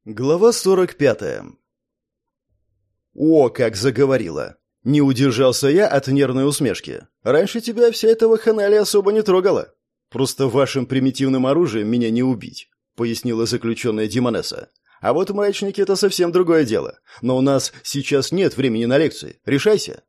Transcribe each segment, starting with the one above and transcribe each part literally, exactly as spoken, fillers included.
Глава сорок пятая. О, как заговорила. Не удержался я от нервной усмешки. Раньше тебя вся эта вакханалия особо не трогала. Просто вашим примитивным оружием меня не убить, пояснила заключенная Демонесса. А вот мрачники — это совсем другое дело. Но у нас сейчас нет времени на лекции. Решайся.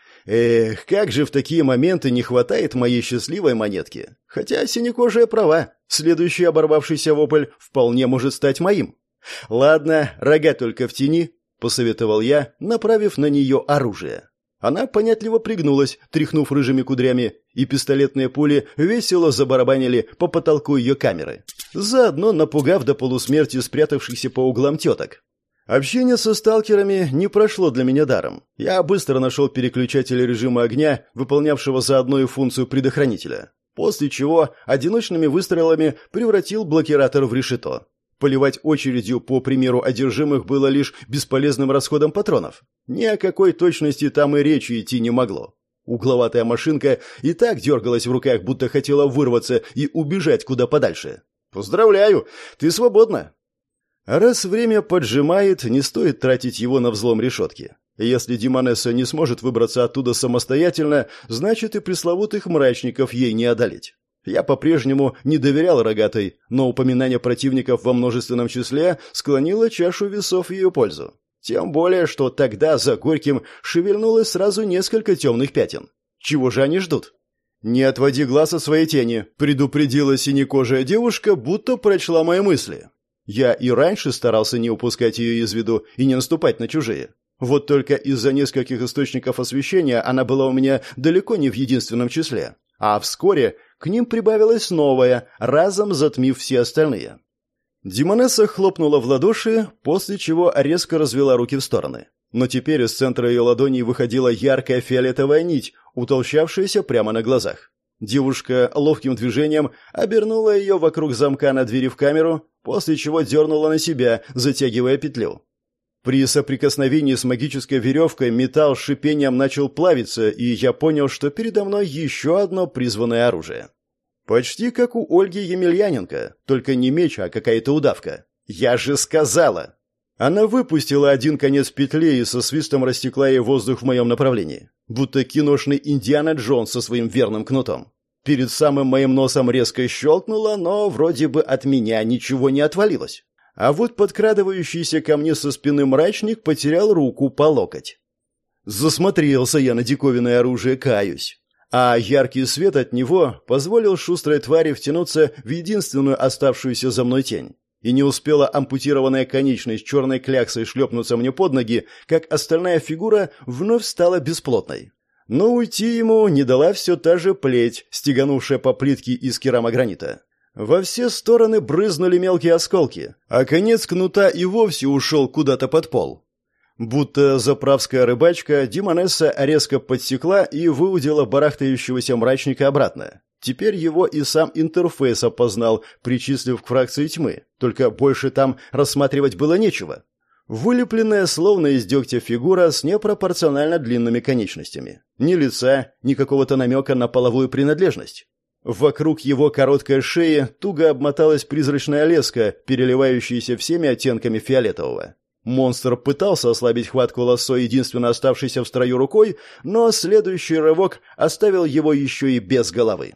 Эх, как же в такие моменты не хватает моей счастливой монетки. Хотя синекожая права. Следующий оборвавшийся вопль вполне может стать моим. «Ладно, рога только в тени», — посоветовал я, направив на нее оружие. Она понятливо пригнулась, тряхнув рыжими кудрями, и пистолетные пули весело забарабанили по потолку ее камеры, заодно напугав до полусмерти спрятавшихся по углам теток. Общение со сталкерами не прошло для меня даром. Я быстро нашел переключатель режима огня, выполнявшего заодно и функцию предохранителя, после чего одиночными выстрелами превратил блокиратор в решето. Поливать очередью по примеру одержимых было лишь бесполезным расходом патронов. Ни о какой точности там и речи идти не могло. Угловатая машинка и так дергалась в руках, будто хотела вырваться и убежать куда подальше. «Поздравляю, ты свободна!» А раз время поджимает, не стоит тратить его на взлом решетки. Если Демонесса не сможет выбраться оттуда самостоятельно, значит и пресловутых мрачников ей не одолеть. Я по-прежнему не доверял рогатой, но упоминание противников во множественном числе склонило чашу весов в ее пользу. Тем более, что тогда за Горьким шевельнулось сразу несколько темных пятен. Чего же они ждут? «Не отводи глаз от своей тени», — предупредила синекожая девушка, будто прочла мои мысли. Я и раньше старался не упускать ее из виду и не наступать на чужие. Вот только из-за нескольких источников освещения она была у меня далеко не в единственном числе. А вскоре к ним прибавилось новое, разом затмив все остальные. Демонесса хлопнула в ладоши, после чего резко развела руки в стороны. Но теперь из центра ее ладоней выходила яркая фиолетовая нить, утолщавшаяся прямо на глазах. Девушка ловким движением обернула ее вокруг замка на двери в камеру, после чего дернула на себя, затягивая петлю. При соприкосновении с магической веревкой металл с шипением начал плавиться, и я понял, что передо мной еще одно призванное оружие. Почти как у Ольги Емельяненко, только не меч, а какая-то удавка. «Я же сказала!» Она выпустила один конец петли и со свистом растекла ей воздух в моем направлении, будто киношный Индиана Джонс со своим верным кнутом. Перед самым моим носом резко щелкнуло, но вроде бы от меня ничего не отвалилось. А вот подкрадывающийся ко мне со спины мрачник потерял руку по локоть. Засмотрелся я на диковинное оружие, каюсь. А яркий свет от него позволил шустрой твари втянуться в единственную оставшуюся за мной тень. И не успела ампутированная конечность черной кляксой шлепнуться мне под ноги, как остальная фигура вновь стала бесплотной. Но уйти ему не дала все та же плеть, стеганувшая по плитке из керамогранита. Во все стороны брызнули мелкие осколки, а конец кнута и вовсе ушел куда-то под пол. Будто заправская рыбачка, Демонесса резко подсекла и выудила барахтающегося мрачника обратно. Теперь его и сам интерфейс опознал, причислив к фракции тьмы, только больше там рассматривать было нечего. Вылепленная словно из дегтя фигура с непропорционально длинными конечностями. Ни лица, ни какого-то намека на половую принадлежность. Вокруг его короткой шеи туго обмоталась призрачная леска, переливающаяся всеми оттенками фиолетового. Монстр пытался ослабить хватку лассо единственно оставшейся в строю рукой, но следующий рывок оставил его еще и без головы.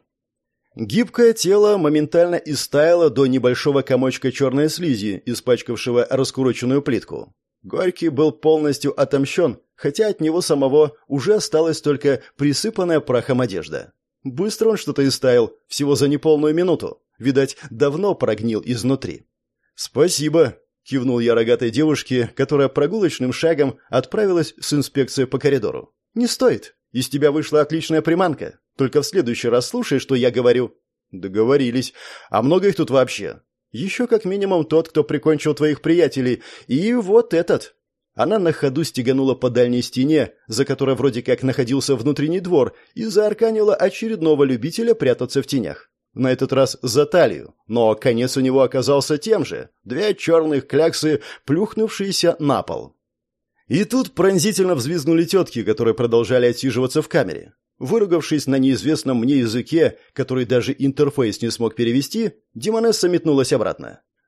Гибкое тело моментально истаяло до небольшого комочка черной слизи, испачкавшего раскуроченную плитку. Горький был полностью отомщен, хотя от него самого уже осталась только присыпанная прахом одежда. Быстро он что-то истаял, всего за неполную минуту. Видать, давно прогнил изнутри. «Спасибо», — кивнул я рогатой девушке, которая прогулочным шагом отправилась с инспекцией по коридору. «Не стоит. Из тебя вышла отличная приманка. Только в следующий раз слушай, что я говорю». «Договорились. А много их тут вообще?» «Еще как минимум тот, кто прикончил твоих приятелей. И вот этот». Она на ходу стеганула по дальней стене, за которой вроде как находился внутренний двор, и заарканила очередного любителя прятаться в тенях. На этот раз за талию, но конец у него оказался тем же – две черных кляксы, плюхнувшиеся на пол. И тут пронзительно взвизгнули тетки, которые продолжали отсиживаться в камере. Выругавшись на неизвестном мне языке, который даже интерфейс не смог перевести, Демонесса метнулась обратно.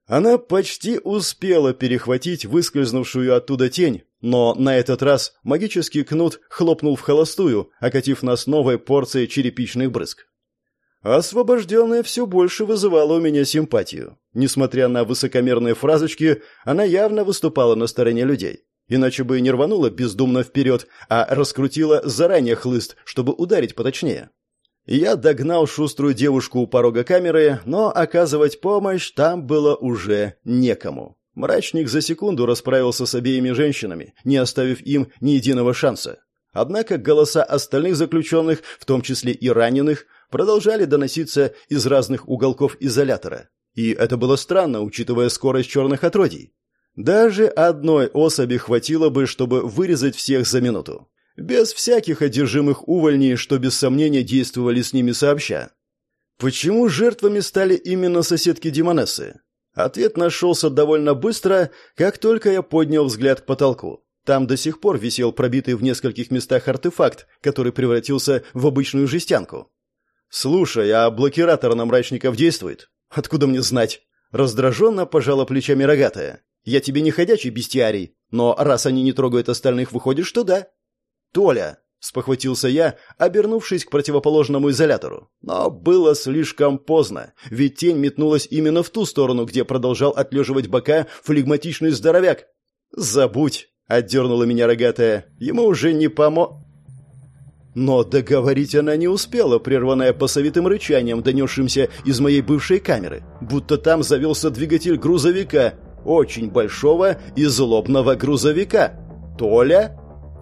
Она почти успела перехватить выскользнувшую оттуда тень, но на этот раз магический кнут хлопнул в холостую, окатив нас новой порцией черепичных брызг. Освобожденная все больше вызывала у меня симпатию. Несмотря на высокомерные фразочки, она явно выступала на стороне людей. Иначе бы не рванула бездумно вперед, а раскрутила заранее хлыст, чтобы ударить поточнее. Я догнал шуструю девушку у порога камеры, но оказывать помощь там было уже некому. Мрачник за секунду расправился с обеими женщинами, не оставив им ни единого шанса. Однако голоса остальных заключенных, в том числе и раненых, продолжали доноситься из разных уголков изолятора. И это было странно, учитывая скорость черных отродий. Даже одной особи хватило бы, чтобы вырезать всех за минуту. Без всяких одержимых увольней, что без сомнения действовали с ними сообща. Почему жертвами стали именно соседки Демонессы? Ответ нашелся довольно быстро, как только я поднял взгляд к потолку. Там до сих пор висел пробитый в нескольких местах артефакт, который превратился в обычную жестянку. «Слушай, а блокиратор на мрачников действует? Откуда мне знать?» Раздраженно пожала плечами рогатая. «Я тебе не ходячий бестиарий, но раз они не трогают остальных, выходит, что да». «Толя!» — спохватился я, обернувшись к противоположному изолятору. Но было слишком поздно, ведь тень метнулась именно в ту сторону, где продолжал отлеживать бока флегматичный здоровяк. «Забудь!» — отдернула меня рогатая. «Ему уже не помо...» Но договорить она не успела, прерванная басовитым рычанием, донесшимся из моей бывшей камеры, будто там завелся двигатель грузовика, очень большого и злобного грузовика. «Толя?»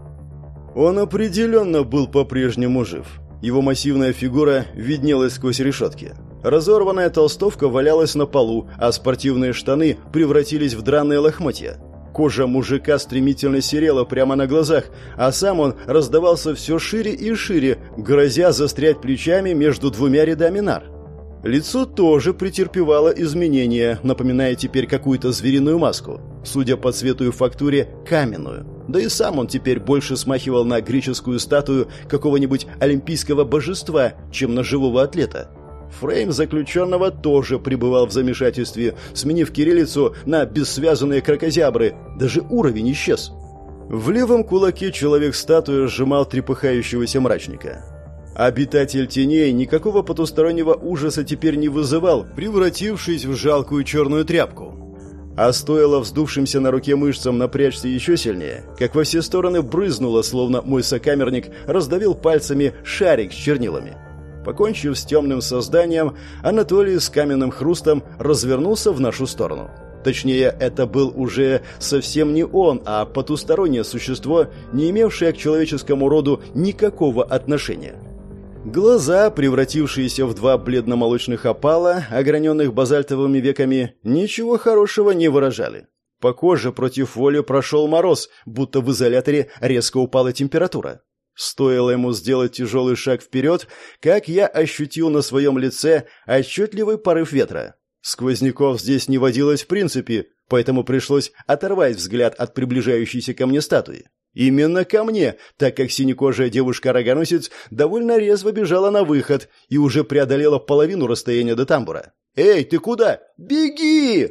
Он определенно был по-прежнему жив. Его массивная фигура виднелась сквозь решетки. Разорванная толстовка валялась на полу, а спортивные штаны превратились в драные лохмотья. Кожа мужика стремительно серела прямо на глазах, а сам он раздавался все шире и шире, грозя застрять плечами между двумя рядами нар. Лицо тоже претерпевало изменения, напоминая теперь какую-то звериную маску, судя по цвету и фактуре, каменную. Да и сам он теперь больше смахивал на греческую статую какого-нибудь олимпийского божества, чем на живого атлета. Фрейм заключенного тоже пребывал в замешательстве, сменив кириллицу на бессвязанные кракозябры. Даже уровень исчез. В левом кулаке человек-статуя сжимал трепыхающегося мрачника. Обитатель теней никакого потустороннего ужаса теперь не вызывал, превратившись в жалкую черную тряпку. А стоило вздувшимся на руке мышцам напрячься еще сильнее, как во все стороны брызнуло, словно мой сокамерник раздавил пальцами шарик с чернилами. Покончив с темным созданием, Анатолий с каменным хрустом развернулся в нашу сторону. Точнее, это был уже совсем не он, а потустороннее существо, не имевшее к человеческому роду никакого отношения. Глаза, превратившиеся в два бледно-молочных опала, ограненных базальтовыми веками, ничего хорошего не выражали. По коже против воли прошел мороз, будто в изоляторе резко упала температура. Стоило ему сделать тяжелый шаг вперед, как я ощутил на своем лице отчетливый порыв ветра. Сквозняков здесь не водилось в принципе, поэтому пришлось оторвать взгляд от приближающейся ко мне статуи. Именно ко мне, так как синекожая девушка-рогоносец довольно резво бежала на выход и уже преодолела половину расстояния до тамбура. «Эй, ты куда? Беги!»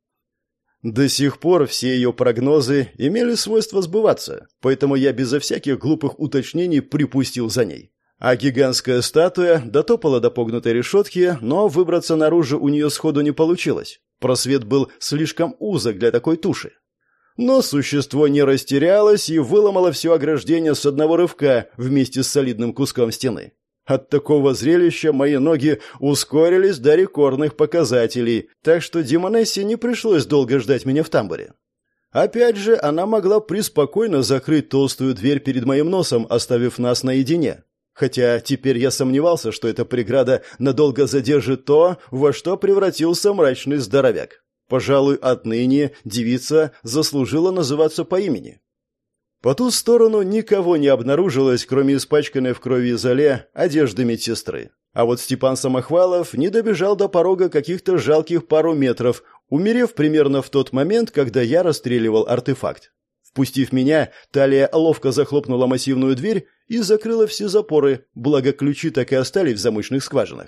До сих пор все ее прогнозы имели свойство сбываться, поэтому я безо всяких глупых уточнений припустил за ней. А гигантская статуя дотопала до погнутой решетки, но выбраться наружу у нее сходу не получилось. Просвет был слишком узок для такой туши. Но существо не растерялось и выломало все ограждение с одного рывка вместе с солидным куском стены. От такого зрелища мои ноги ускорились до рекордных показателей, так что Демонессе не пришлось долго ждать меня в тамбуре. Опять же, она могла преспокойно закрыть толстую дверь перед моим носом, оставив нас наедине. Хотя теперь я сомневался, что эта преграда надолго задержит то, во что превратился мрачный здоровяк. Пожалуй, отныне девица заслужила называться по имени. По ту сторону никого не обнаружилось, кроме испачканной в крови Изоле одежды медсестры. А вот Степан Самохвалов не добежал до порога каких-то жалких пару метров, умерев примерно в тот момент, когда я расстреливал артефакт. Впустив меня, Талия ловко захлопнула массивную дверь и закрыла все запоры, благо ключи так и остались в замочных скважинах.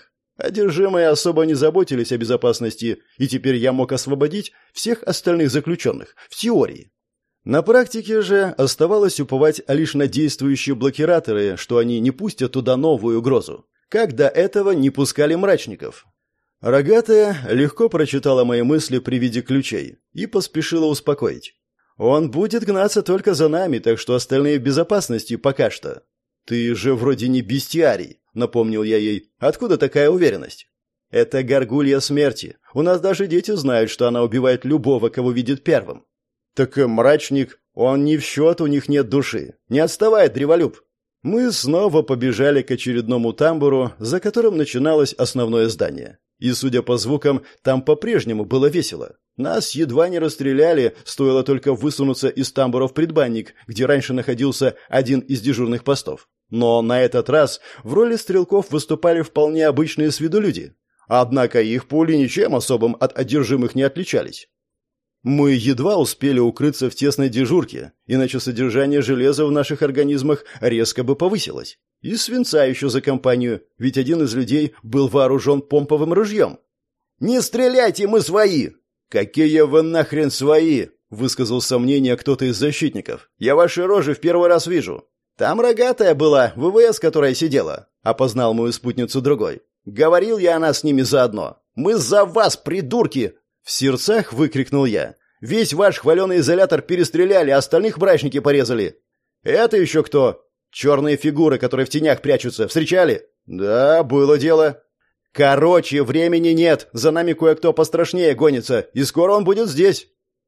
Одержимые особо не заботились о безопасности, и теперь я мог освободить всех остальных заключенных, в теории. На практике же оставалось уповать лишь на действующие блокираторы, что они не пустят туда новую угрозу, как до этого не пускали мрачников. Рогатая легко прочитала мои мысли при виде ключей и поспешила успокоить. «Он будет гнаться только за нами, так что остальные в безопасности пока что». «Ты же вроде не бестиарий», — напомнил я ей. «Откуда такая уверенность?» «Это горгулья смерти. У нас даже дети знают, что она убивает любого, кого видит первым». «Так мрачник, он не в счет, у них нет души. Не отставай, древолюб». Мы снова побежали к очередному тамбуру, за которым начиналось основное здание. И, судя по звукам, там по-прежнему было весело. Нас едва не расстреляли, стоило только высунуться из тамбура в предбанник, где раньше находился один из дежурных постов. Но на этот раз в роли стрелков выступали вполне обычные с виду люди. Однако их пули ничем особым от одержимых не отличались. Мы едва успели укрыться в тесной дежурке, иначе содержание железа в наших организмах резко бы повысилось. И свинца еще за компанию, ведь один из людей был вооружен помповым ружьем. «Не стреляйте, мы свои!» «Какие вы нахрен свои?» — высказал сомнение кто-то из защитников. «Я ваши рожи в первый раз вижу». «Там рогатая была, ВВС, которая сидела», — опознал мою спутницу другой. «Говорил я она с ними заодно. Мы за вас, придурки!» В сердцах выкрикнул я. «Весь ваш хваленый изолятор перестреляли, а остальных брачники порезали». «Это еще кто?» «Черные фигуры, которые в тенях прячутся. Встречали?» «Да, было дело». «Короче, времени нет. За нами кое-кто пострашнее гонится, и скоро он будет здесь».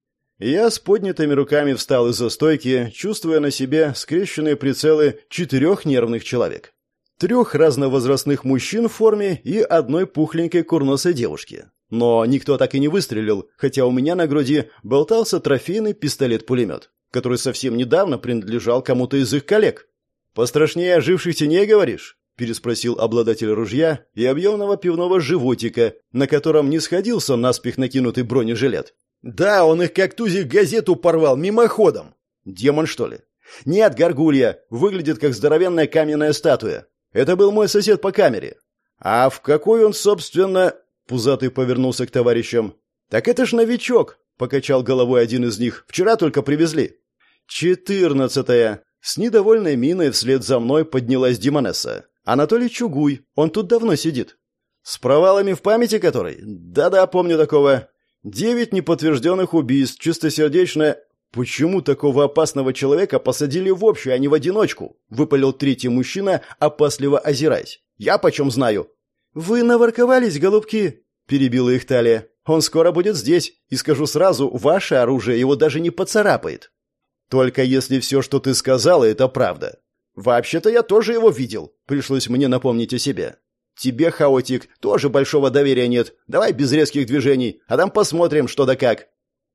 Я с поднятыми руками встал из-за стойки, чувствуя на себе скрещенные прицелы четырех нервных человек. Трех разновозрастных мужчин в форме и одной пухленькой курносой девушки. Но никто так и не выстрелил, хотя у меня на груди болтался трофейный пистолет-пулемет, который совсем недавно принадлежал кому-то из их коллег. «Пострашнее оживших теней, говоришь?» – переспросил обладатель ружья и объемного пивного животика, на котором не сходился наспех накинутый бронежилет. «Да, он их как тузик газету порвал, мимоходом». «Демон, что ли?» «Нет, горгулья, выглядит как здоровенная каменная статуя. Это был мой сосед по камере». «А в какой он, собственно...» – Пузатый повернулся к товарищам. «Так это ж новичок», – покачал головой один из них. «Вчера только привезли». «Четырнадцатая». С недовольной миной вслед за мной поднялась Демонесса. «Анатолий Чугуй, он тут давно сидит». «С провалами в памяти который?» «Да-да, помню такого». «Девять неподтвержденных убийств, чистосердечно...» «Почему такого опасного человека посадили в общую, а не в одиночку?» — выпалил третий мужчина, опасливо озираясь. «Я почем знаю?» «Вы наворковались, голубки?» — перебила их Талия. «Он скоро будет здесь, и скажу сразу, ваше оружие его даже не поцарапает». «Только если все, что ты сказала, это правда». «Вообще-то я тоже его видел», — пришлось мне напомнить о себе. «Тебе, хаотик, тоже большого доверия нет. Давай без резких движений, а там посмотрим, что да как».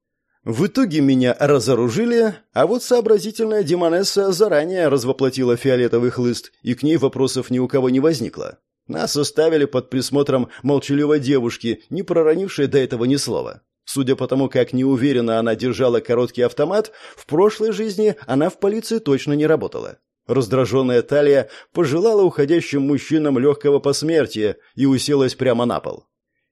В итоге меня разоружили, а вот сообразительная Демонесса заранее развоплотила фиолетовый хлыст, и к ней вопросов ни у кого не возникло. Нас оставили под присмотром молчаливой девушки, не проронившей до этого ни слова. Судя по тому, как неуверенно она держала короткий автомат, в прошлой жизни она в полиции точно не работала. Раздраженная Талия пожелала уходящим мужчинам легкого посмертия и уселась прямо на пол.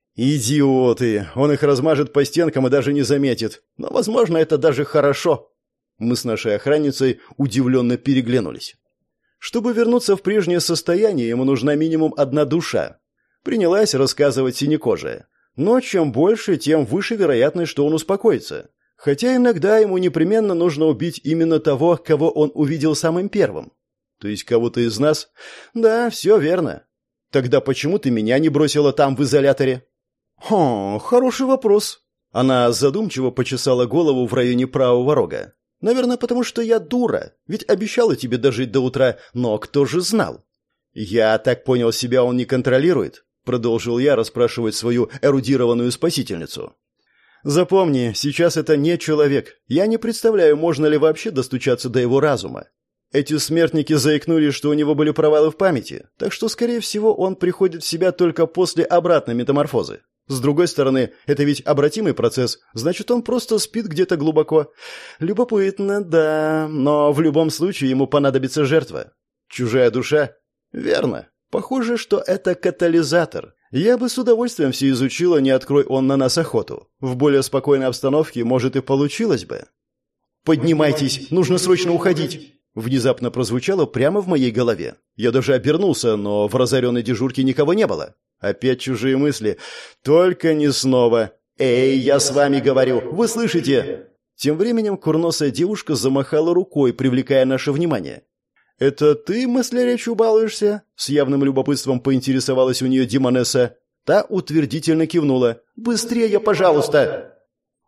«Идиоты! Он их размажет по стенкам и даже не заметит. Но, возможно, это даже хорошо». Мы с нашей охранницей удивленно переглянулись. Чтобы вернуться в прежнее состояние, ему нужна минимум одна душа. Принялась рассказывать синекожая. Но чем больше, тем выше вероятность, что он успокоится. Хотя иногда ему непременно нужно убить именно того, кого он увидел самым первым. То есть кого-то из нас? Да, все верно. Тогда почему ты меня не бросила там, в изоляторе? Хм, хороший вопрос. Она задумчиво почесала голову в районе правого рога. Наверное, потому что я дура, ведь обещала тебе дожить до утра, но кто же знал? Я так понял, себя он не контролирует, продолжил я расспрашивать свою эрудированную спасительницу. Запомни, сейчас это не человек. Я не представляю, можно ли вообще достучаться до его разума. Эти смертники заикнулись, что у него были провалы в памяти, так что, скорее всего, он приходит в себя только после обратной метаморфозы. С другой стороны, это ведь обратимый процесс, значит, он просто спит где-то глубоко. Любопытно, да, но в любом случае ему понадобится жертва. Чужая душа? Верно. Похоже, что это катализатор. Я бы с удовольствием все изучила, не открой он на нас охоту. В более спокойной обстановке, может, и получилось бы. «Поднимайтесь, нужно срочно уходить!» Внезапно прозвучало прямо в моей голове. Я даже обернулся, но в разоренной дежурке никого не было. Опять чужие мысли. «Только не снова!» «Эй, я с вами говорю! Вы слышите?» Тем временем курносая девушка замахала рукой, привлекая наше внимание. «Это ты мыслеречью балуешься?» С явным любопытством поинтересовалась у нее Демонесса. Та утвердительно кивнула. «Быстрее, пожалуйста!»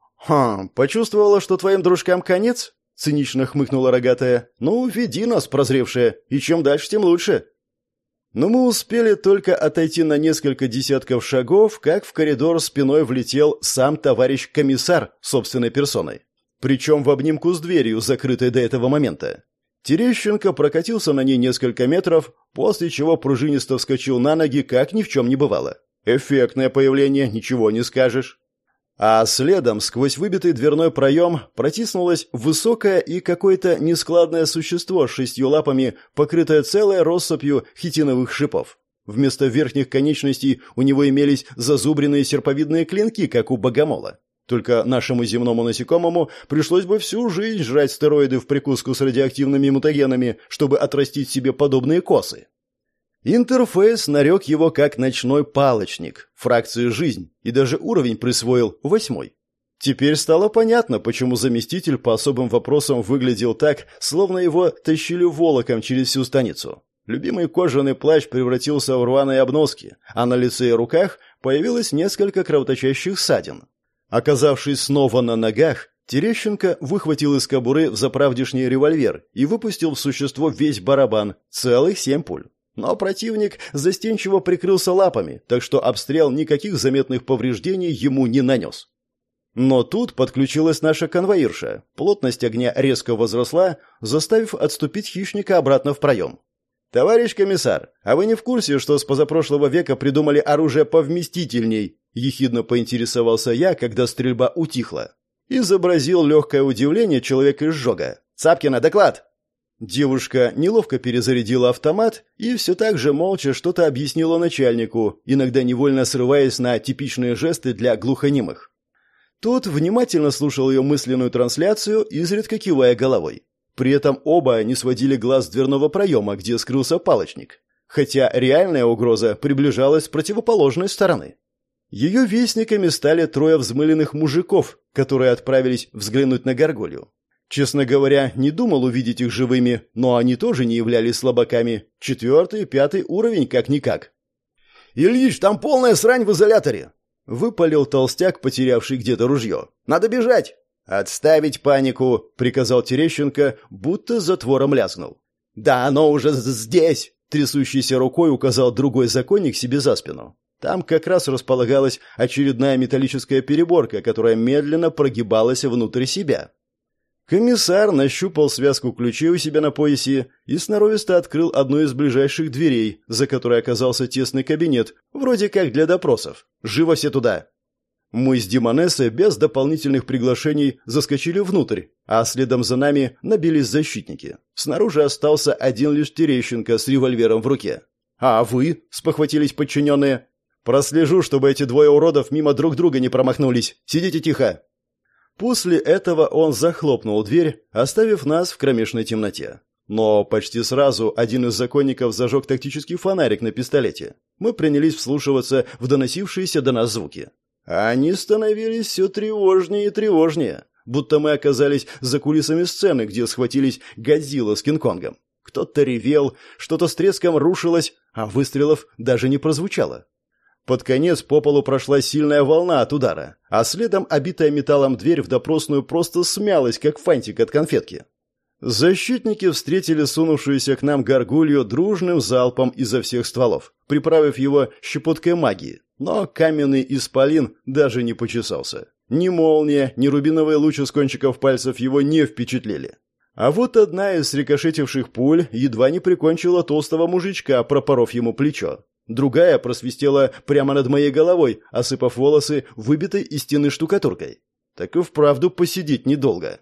«Хм, почувствовала, что твоим дружкам конец?» Цинично хмыкнула рогатая. «Ну, веди нас, прозревшая, и чем дальше, тем лучше». Но мы успели только отойти на несколько десятков шагов, как в коридор спиной влетел сам товарищ комиссар собственной персоной. Причем в обнимку с дверью, закрытой до этого момента. Терещенко прокатился на ней несколько метров, после чего пружинисто вскочил на ноги, как ни в чем не бывало. Эффектное появление, ничего не скажешь. А следом, сквозь выбитый дверной проем, протиснулось высокое и какое-то нескладное существо с шестью лапами, покрытое целой россыпью хитиновых шипов. Вместо верхних конечностей у него имелись зазубренные серповидные клинки, как у богомола. Только нашему земному насекомому пришлось бы всю жизнь жрать стероиды в прикуску с радиоактивными мутагенами, чтобы отрастить себе подобные косы. Интерфейс нарек его как ночной палочник, фракции «Жизнь», и даже уровень присвоил восьмой. Теперь стало понятно, почему заместитель по особым вопросам выглядел так, словно его тащили волоком через всю станицу. Любимый кожаный плащ превратился в рваные обноски, а на лице и руках появилось несколько кровоточащих ссадин. Оказавшись снова на ногах, Терещенко выхватил из кобуры взаправдешний револьвер и выпустил в существо весь барабан, целых семь пуль. Но противник застенчиво прикрылся лапами, так что обстрел никаких заметных повреждений ему не нанес. Но тут подключилась наша конвоирша. Плотность огня резко возросла, заставив отступить хищника обратно в проем. «Товарищ комиссар, а вы не в курсе, что с позапрошлого века придумали оружие повместительней?» — ехидно поинтересовался я, когда стрельба утихла. Изобразил легкое удивление человек-изжога. «Цапкина, доклад!» Девушка неловко перезарядила автомат и все так же молча что-то объяснила начальнику, иногда невольно срываясь на типичные жесты для глухонемых. Тот внимательно слушал ее мысленную трансляцию, изредка кивая головой. При этом оба не сводили глаз с дверного проема, где скрылся палочник. Хотя реальная угроза приближалась с противоположной стороны. Ее вестниками стали трое взмыленных мужиков, которые отправились взглянуть на горгулью. Честно говоря, не думал увидеть их живыми, но они тоже не являлись слабаками. Четвертый, пятый уровень как-никак. «Ильич, там полная срань в изоляторе!» Выпалил толстяк, потерявший где-то ружье. «Надо бежать!» «Отставить панику!» — приказал Терещенко, будто затвором лязгнул. «Да оно уже здесь!» — трясущейся рукой указал другой законник себе за спину. Там как раз располагалась очередная металлическая переборка, которая медленно прогибалась внутрь себя. Комиссар нащупал связку ключей у себя на поясе и сноровисто открыл одну из ближайших дверей, за которой оказался тесный кабинет, вроде как для допросов. «Живо все туда!» Мы с Демонессой без дополнительных приглашений заскочили внутрь, а следом за нами набились защитники. Снаружи остался один лишь Терещенко с револьвером в руке. «А вы?» — спохватились подчиненные. «Прослежу, чтобы эти двое уродов мимо друг друга не промахнулись. Сидите тихо!» После этого он захлопнул дверь, оставив нас в кромешной темноте. Но почти сразу один из законников зажег тактический фонарик на пистолете. Мы принялись вслушиваться в доносившиеся до нас звуки. Они становились все тревожнее и тревожнее, будто мы оказались за кулисами сцены, где схватились Годзилла с Кинг-Конгом. Кто-то ревел, что-то с треском рушилось, а выстрелов даже не прозвучало. Под конец по полу прошла сильная волна от удара, а следом обитая металлом дверь в допросную просто смялась, как фантик от конфетки. Защитники встретили сунувшуюся к нам горгулью дружным залпом изо всех стволов, приправив его щепоткой магии, но каменный исполин даже не почесался. Ни молния, ни рубиновый луч из кончиков пальцев его не впечатлили. А вот одна из рикошетивших пуль едва не прикончила толстого мужичка, пропоров ему плечо. Другая просвистела прямо над моей головой, осыпав волосы выбитой из стены штукатуркой. Так и вправду посидеть недолго.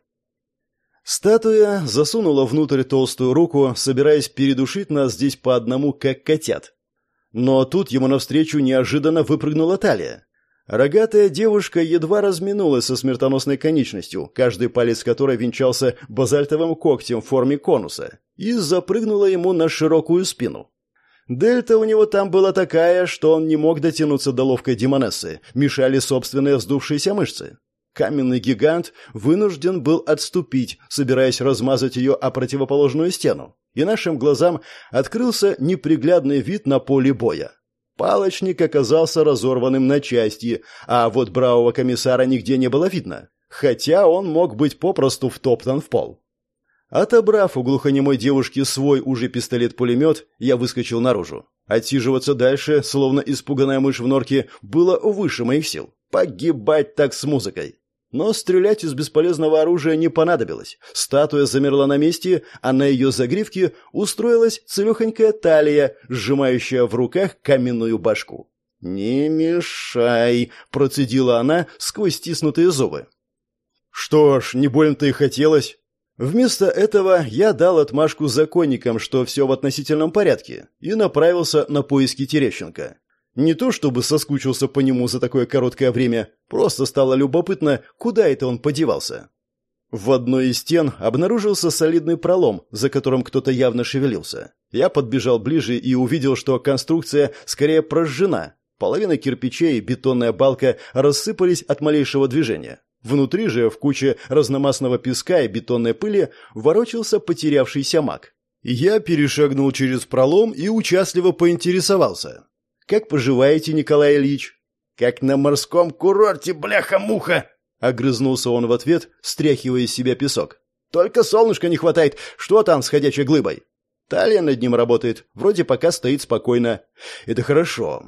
Статуя засунула внутрь толстую руку, собираясь передушить нас здесь по одному, как котят. Но тут ему навстречу неожиданно выпрыгнула Талия. Рогатая девушка едва разминулась со смертоносной конечностью, каждый палец которой венчался базальтовым когтем в форме конуса, и запрыгнула ему на широкую спину. Дельта у него там была такая, что он не мог дотянуться до ловкой демонессы, мешали собственные вздувшиеся мышцы. Каменный гигант вынужден был отступить, собираясь размазать ее о противоположную стену, и нашим глазам открылся неприглядный вид на поле боя. Палочник оказался разорванным на части, а вот бравого комиссара нигде не было видно, хотя он мог быть попросту втоптан в пол. Отобрав у глухонемой девушки свой уже пистолет-пулемет, я выскочил наружу. Отсиживаться дальше, словно испуганная мышь в норке, было выше моих сил. Погибать так с музыкой. Но стрелять из бесполезного оружия не понадобилось. Статуя замерла на месте, а на ее загривке устроилась целехонькая талия, сжимающая в руках каменную башку. «Не мешай», — процедила она сквозь стиснутые зубы. Что ж, не больно-то и хотелось. Вместо этого я дал отмашку законникам, что все в относительном порядке, и направился на поиски Терещенко. Не то чтобы соскучился по нему за такое короткое время, просто стало любопытно, куда это он подевался. В одной из стен обнаружился солидный пролом, за которым кто-то явно шевелился. Я подбежал ближе и увидел, что конструкция скорее прожжена. Половина кирпичей и бетонная балка рассыпались от малейшего движения. Внутри же, в куче разномастного песка и бетонной пыли, ворочался потерявшийся маг. Я перешагнул через пролом и участливо поинтересовался. «Как поживаете, Николай Ильич?» «Как на морском курорте, бляха-муха!» — огрызнулся он в ответ, стряхивая из себя песок. «Только солнышка не хватает. Что там с ходячей глыбой?» «Талия над ним работает. Вроде пока стоит спокойно. Это хорошо».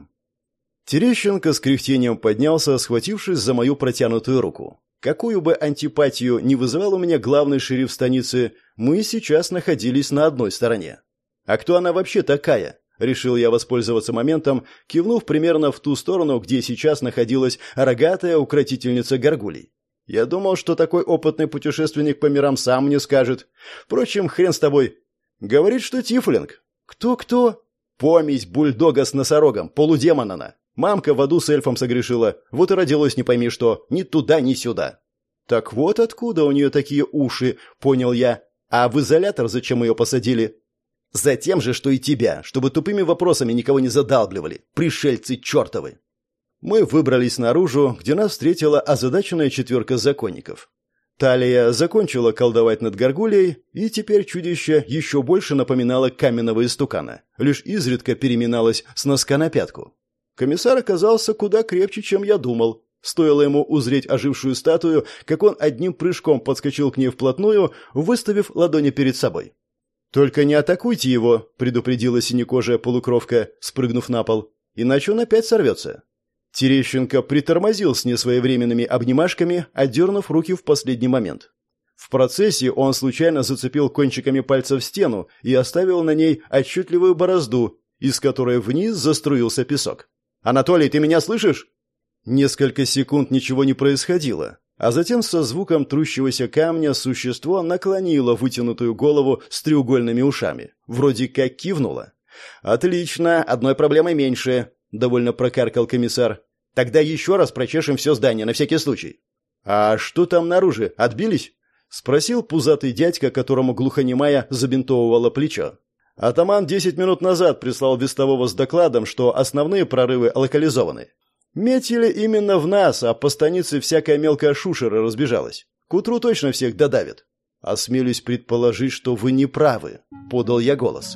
Терещенко с кряхтением поднялся, схватившись за мою протянутую руку. Какую бы антипатию ни вызывал у меня главный шериф станицы, мы сейчас находились на одной стороне. «А кто она вообще такая?» Решил я воспользоваться моментом, кивнув примерно в ту сторону, где сейчас находилась рогатая укротительница горгулей. Я думал, что такой опытный путешественник по мирам сам мне скажет. Впрочем, хрен с тобой. Говорит, что тифлинг. Кто-кто? Помесь бульдога с носорогом, полудемон она. Мамка в аду с эльфом согрешила, вот и родилось не пойми что, ни туда, ни сюда. Так вот откуда у нее такие уши, понял я. А в изолятор зачем ее посадили? Затем же, что и тебя, чтобы тупыми вопросами никого не задалбливали, пришельцы чертовы. Мы выбрались наружу, где нас встретила озадаченная четверка законников. Талия закончила колдовать над горгулей, и теперь чудище еще больше напоминало каменного истукана, лишь изредка переминалось с носка на пятку. Комиссар оказался куда крепче, чем я думал. Стоило ему узреть ожившую статую, как он одним прыжком подскочил к ней вплотную, выставив ладони перед собой. «Только не атакуйте его», — предупредила синекожая полукровка, спрыгнув на пол, «иначе он опять сорвется». Терещенко притормозил с несвоевременными обнимашками, отдернув руки в последний момент. В процессе он случайно зацепил кончиками пальцев стену и оставил на ней отчетливую борозду, из которой вниз заструился песок. «Анатолий, ты меня слышишь?» Несколько секунд ничего не происходило. А затем со звуком трущегося камня существо наклонило вытянутую голову с треугольными ушами. Вроде как кивнуло. «Отлично, одной проблемой меньше», — довольно прокаркал комиссар. «Тогда еще раз прочешем все здание, на всякий случай». «А что там наружу? Отбились?» — спросил пузатый дядька, которому глухонемая забинтовывала плечо. «Атаман десять минут назад прислал вестового с докладом, что основные прорывы локализованы. Метили именно в нас, а по станице всякая мелкая шушера разбежалась. К утру точно всех додавят. Осмелюсь предположить, что вы не правы», — подал я голос.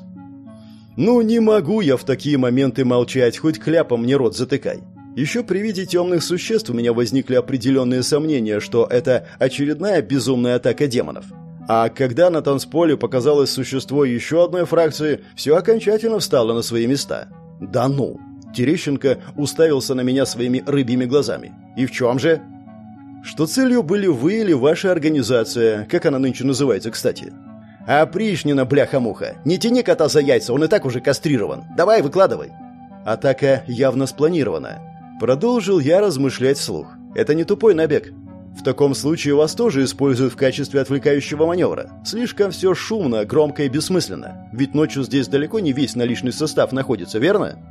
«Ну, не могу я в такие моменты молчать, хоть кляпом мне рот затыкай. Еще при виде темных существ у меня возникли определенные сомнения, что это очередная безумная атака демонов. А когда на танцполе показалось существо еще одной фракции, все окончательно встало на свои места. Да ну!» Терещенко уставился на меня своими рыбьими глазами. «И в чем же?» «Что целью были вы или ваша организация, как она нынче называется, кстати?» «Опришнина, бляха-муха! Не тяни кота за яйца, он и так уже кастрирован. Давай, выкладывай!» «Атака явно спланирована». Продолжил я размышлять вслух. «Это не тупой набег. В таком случае вас тоже используют в качестве отвлекающего маневра. Слишком все шумно, громко и бессмысленно. Ведь ночью здесь далеко не весь наличный состав находится, верно?»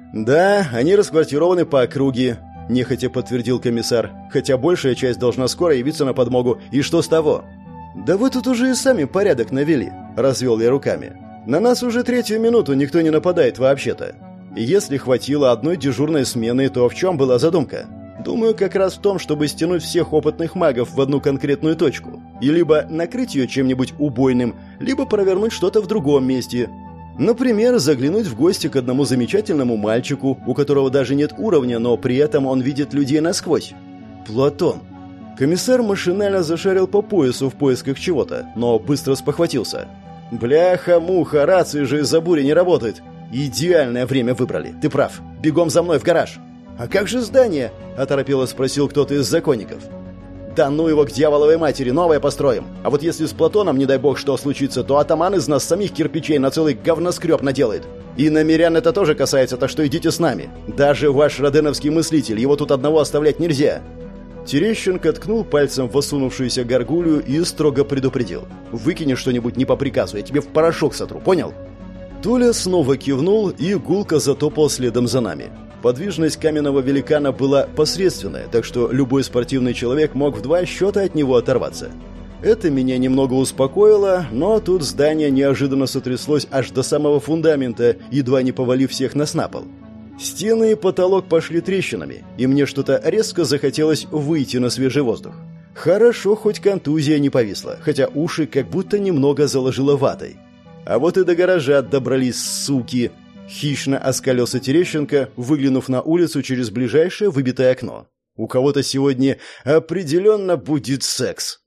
«Да, они расквартированы по округе», – нехотя подтвердил комиссар. «Хотя большая часть должна скоро явиться на подмогу. И что с того?» «Да вы тут уже и сами порядок навели», – развел я руками. «На нас уже третью минуту никто не нападает вообще-то. И если хватило одной дежурной смены, то в чем была задумка? Думаю, как раз в том, чтобы стянуть всех опытных магов в одну конкретную точку. И либо накрыть ее чем-нибудь убойным, либо провернуть что-то в другом месте. Например, заглянуть в гости к одному замечательному мальчику, у которого даже нет уровня, но при этом он видит людей насквозь. Платон. Комиссар машинально зашарил по поясу в поисках чего-то, но быстро спохватился. «Бляха-муха, рации же из-за бури не работает. Идеальное время выбрали. Ты прав. Бегом за мной в гараж». «А как же здание?» – оторопело спросил кто-то из законников. «Да ну его к дьяволовой матери, новое построим. А вот если с Платоном, не дай бог, что случится, то атаман из нас самих кирпичей на целый говноскреб наделает. И намерян это тоже касается, так что идите с нами. Даже ваш роденовский мыслитель, его тут одного оставлять нельзя». Терещенко ткнул пальцем в осунувшуюся горгулью и строго предупредил. «Выкини что-нибудь не по приказу, я тебе в порошок сотру, понял?» Толя снова кивнул и гулко затопал следом за нами. Подвижность каменного великана была посредственная, так что любой спортивный человек мог в два счета от него оторваться. Это меня немного успокоило, но тут здание неожиданно сотряслось аж до самого фундамента, едва не повалив всех нас на пол. Стены и потолок пошли трещинами, и мне что-то резко захотелось выйти на свежий воздух. Хорошо, хоть контузия не повисла, хотя уши как будто немного заложило ватой. А вот и до гаража добрались, суки. Хищно оскалился Терещенко, выглянув на улицу через ближайшее выбитое окно. У кого-то сегодня определенно будет секс.